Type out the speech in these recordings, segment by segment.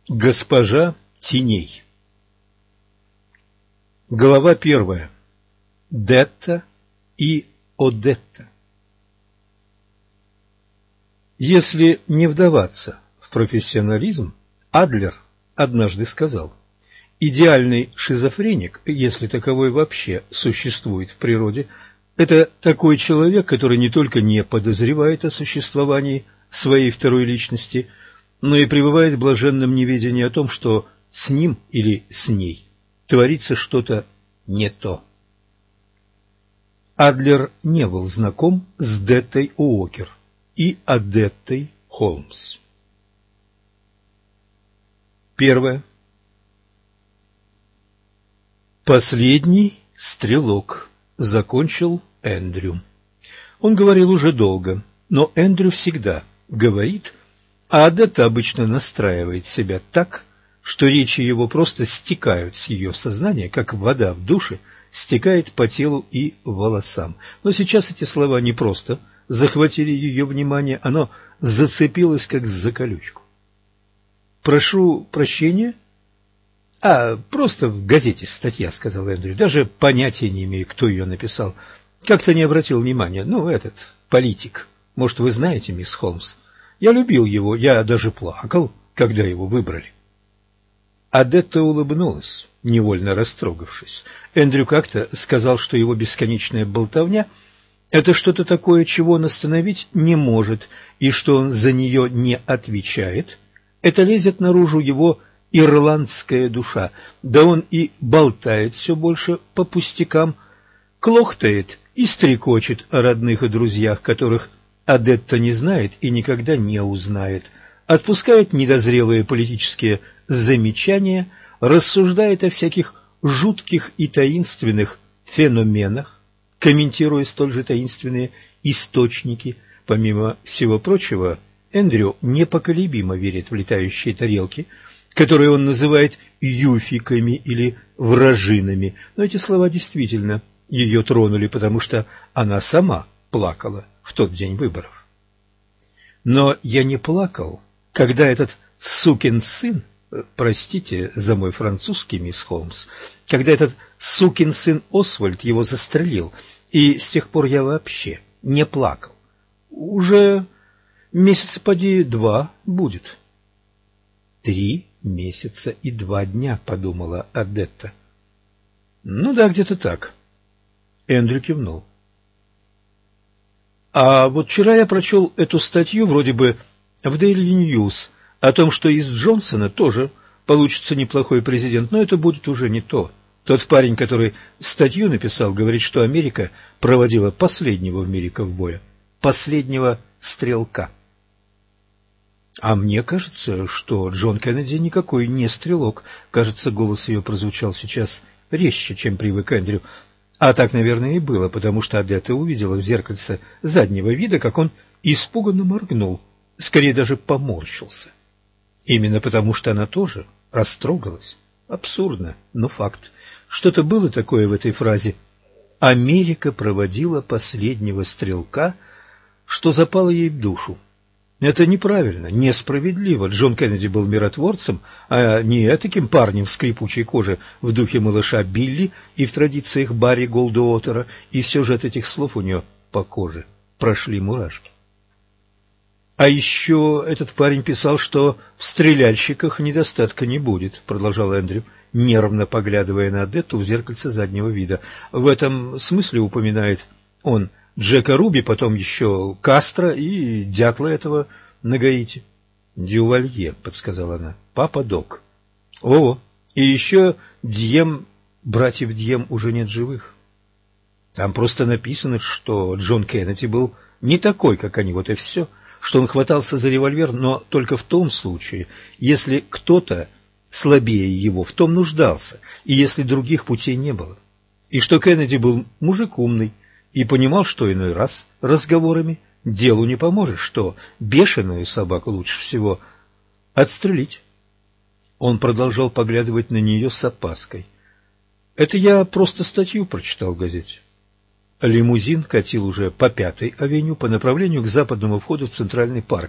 Госпожа теней. Глава 1. Детта и Одетта. Если не вдаваться в профессионализм, Адлер однажды сказал: идеальный шизофреник, если таковой вообще существует в природе, это такой человек, который не только не подозревает о существовании своей второй личности, но и пребывает в блаженном неведении о том, что с ним или с ней творится что-то не то. Адлер не был знаком с Деттой Уокер и Одеттой Холмс. 1. Последний стрелок, закончил Эндрю. Он говорил уже долго, но Эндрю всегда говорит, а Одетта обычно настраивает себя так, что речи его просто стекают с ее сознания, как вода в душе стекает по телу и волосам. Но сейчас эти слова не просто захватили ее внимание, оно зацепилось как за колючку. «Прошу прощения?» Просто в газете статья», — сказал Эндрю. «Даже понятия не имею, кто ее написал. Как-то не обратил внимания. Этот политик. Может, вы знаете, мисс Холмс? Я любил его, я даже плакал, когда его выбрали». Одетта улыбнулась, невольно растрогавшись. Эндрю как-то сказал, что его бесконечная болтовня — это что-то такое, чего он остановить не может, и что он за нее не отвечает. Это лезет наружу его ирландская душа, да он и болтает все больше по пустякам, клохтает и стрекочет о родных и друзьях, которых Одетта не знает и никогда не узнает, отпускает недозрелые политические замечания, рассуждает о всяких жутких и таинственных феноменах, комментируя столь же таинственные источники. Помимо всего прочего, Эндрю непоколебимо верит в летающие тарелки, которые он называет юфиками или вражинами. Но эти слова действительно ее тронули, потому что она сама плакала в тот день выборов. Но я не плакал, когда этот сукин сын, простите за мой французский, мисс Холмс, когда этот сукин сын Освальд его застрелил, и с тех пор я вообще не плакал. Уже месяца поди 2 будет. 3 месяца и 2 дня, подумала Одетта. Да, где-то так. Эндрю кивнул. Вот вчера я прочел эту статью вроде бы в Daily News о том, что из Джонсона тоже получится неплохой президент, но это будет уже не то. Тот парень, который статью написал, говорит, что Америка проводила последнего в мире ковбоя, последнего стрелка. А мне кажется, что Джон Кеннеди никакой не стрелок. Кажется, голос ее прозвучал сейчас резче, чем привык Эндрю. А так, наверное, и было, потому что Одетта увидела в зеркальце заднего вида, как он испуганно моргнул, скорее даже поморщился. Именно потому, что она тоже растрогалась. Абсурдно, но факт. Что-то было такое в этой фразе. Америка проводила последнего стрелка, что запало ей в душу. Это неправильно, несправедливо. Джон Кеннеди был миротворцем, а не этаким парнем в скрипучей коже в духе малыша Билли и в традициях Барри Голдуотера, и все же от этих слов у нее по коже прошли мурашки. А еще этот парень писал, что в стреляльщиках недостатка не будет, продолжал Эндрю, нервно поглядывая на Одетту в зеркальце заднего вида. В этом смысле упоминает он Джека Руби, потом еще Кастро и дятла этого на Гаити. Дювалье, подсказала она. Папа Док. И еще братьев Дьем уже нет живых. Там просто написано, что Джон Кеннеди был не такой, как они, вот и все, что он хватался за револьвер, но только в том случае, если кто-то слабее его в том нуждался, и если других путей не было. И что Кеннеди был мужик умный, и понимал, что иной раз разговорами делу не поможешь, что бешеную собаку лучше всего отстрелить. Он продолжал поглядывать на нее с опаской. Это я просто статью прочитал в газете. Лимузин катил уже по 5-й авеню по направлению к западному входу в Центральный парк.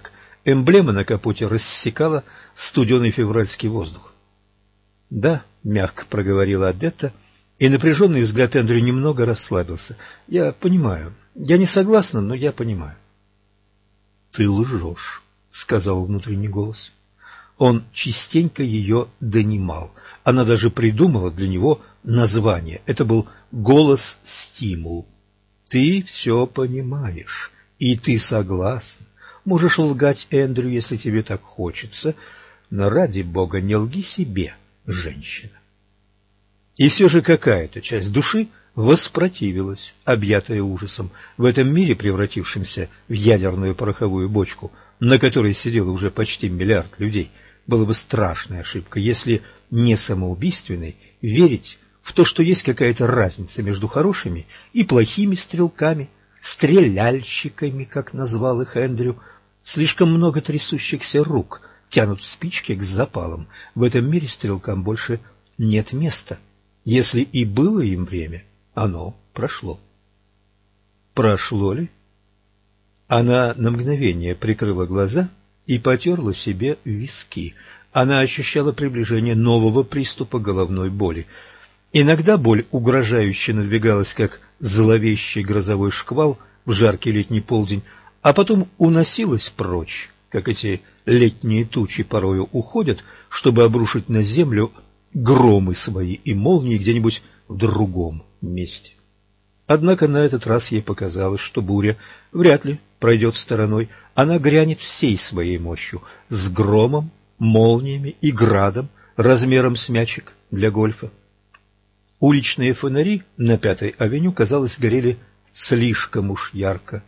Эмблема на капоте рассекала студеный февральский воздух. «Да», — мягко проговорила Адетта, и напряженный взгляд Эндрю немного расслабился. «Я понимаю. Я не согласна, но я понимаю». «Ты лжешь», — сказал внутренний голос. Он частенько ее донимал. Она даже придумала для него название. Это был голос-стимул. «Ты все понимаешь, и ты согласна. Можешь лгать Эндрю, если тебе так хочется, но ради бога не лги себе, женщина». И все же какая-то часть души воспротивилась, объятая ужасом. В этом мире, превратившемся в ядерную пороховую бочку, на которой сидело уже почти миллиард людей, было бы страшной ошибкой, если не самоубийственной, верить в то, что есть какая-то разница между хорошими и плохими стрелками, стреляльщиками, как назвал их Эндрю. Слишком много трясущихся рук тянут спички к запалам. В этом мире стрелкам больше нет места. Если и было им время, оно прошло. Прошло ли? Она на мгновение прикрыла глаза и потерла себе виски. Она ощущала приближение нового приступа головной боли. Иногда боль угрожающе надвигалась, как зловещий грозовой шквал в жаркий летний полдень, а потом уносилась прочь, как эти летние тучи порою уходят, чтобы обрушить на землю громы свои и молнии где-нибудь в другом месте. Однако на этот раз ей показалось, что буря вряд ли пройдет стороной. Она грянет всей своей мощью, с громом, молниями и градом, размером с мячик для гольфа. Уличные фонари на Пятой авеню, казалось, горели слишком уж ярко.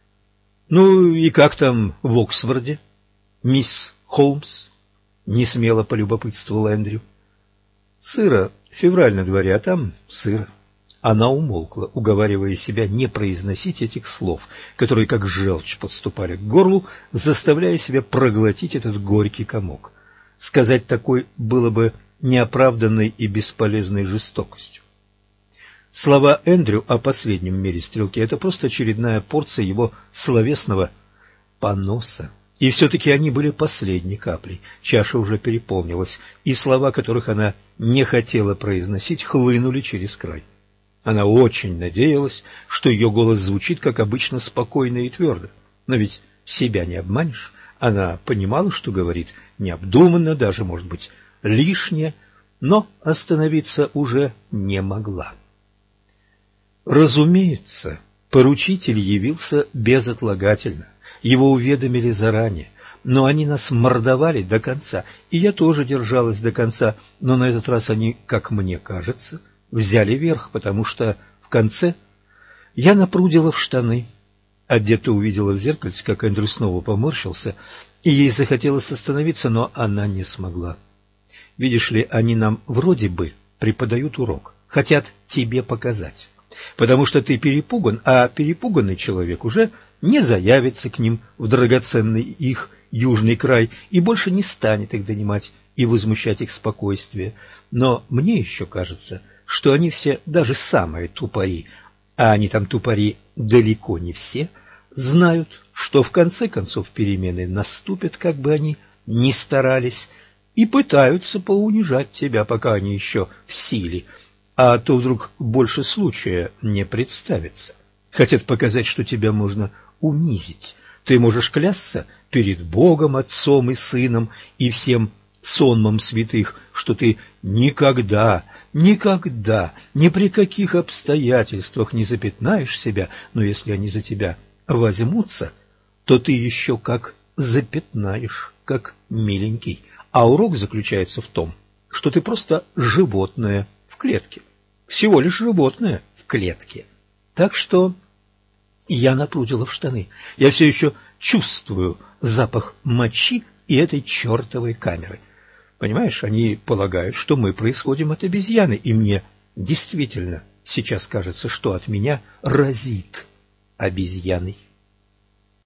«Ну и как там в Оксфорде, мисс Холмс?» — несмело полюбопытствовал Эндрю. «Сыро, февраль на дворе, а там сыро». Она умолкла, уговаривая себя не произносить этих слов, которые как желчь подступали к горлу, заставляя себя проглотить этот горький комок. Сказать такой было бы неоправданной и бесполезной жестокостью. Слова Эндрю о последнем мире стрелки — это просто очередная порция его словесного поноса. И все-таки они были последней каплей, чаша уже переполнилась, и слова, которых она не хотела произносить, хлынули через край. Она очень надеялась, что ее голос звучит, как обычно, спокойно и твердо. Но ведь себя не обманешь. Она понимала, что говорит необдуманно, даже, может быть, лишнее, но остановиться уже не могла. Разумеется, поручитель явился безотлагательно. Его уведомили заранее, но они нас мордовали до конца, и я тоже держалась до конца, но на этот раз они, как мне кажется, взяли верх, потому что в конце я напрудила в штаны. Одета увидела в зеркальце, как Эндрю снова поморщился, и ей захотелось остановиться, но она не смогла. Видишь ли, они нам вроде бы преподают урок, хотят тебе показать, потому что ты перепуган, а перепуганный человек уже не заявится к ним в драгоценный их южный край и больше не станет их донимать и возмущать их спокойствие. Но мне еще кажется, что они все, даже самые тупари, а они там тупари далеко не все, знают, что в конце концов перемены наступят, как бы они ни старались, и пытаются поунижать тебя, пока они еще в силе, а то вдруг больше случая не представится. Хотят показать, что тебя можно унизить. Ты можешь клясться перед Богом, Отцом и Сыном и всем сонмом святых, что ты никогда, никогда, ни при каких обстоятельствах не запятнаешь себя, но если они за тебя возьмутся, то ты еще как запятнаешь, как миленький. А урок заключается в том, что ты просто животное в клетке. Всего лишь животное в клетке. Так что я напрудила в штаны. Я все еще чувствую запах мочи и этой чертовой камеры. Понимаешь, они полагают, что мы происходим от обезьяны, и мне действительно сейчас кажется, что от меня разит обезьяной.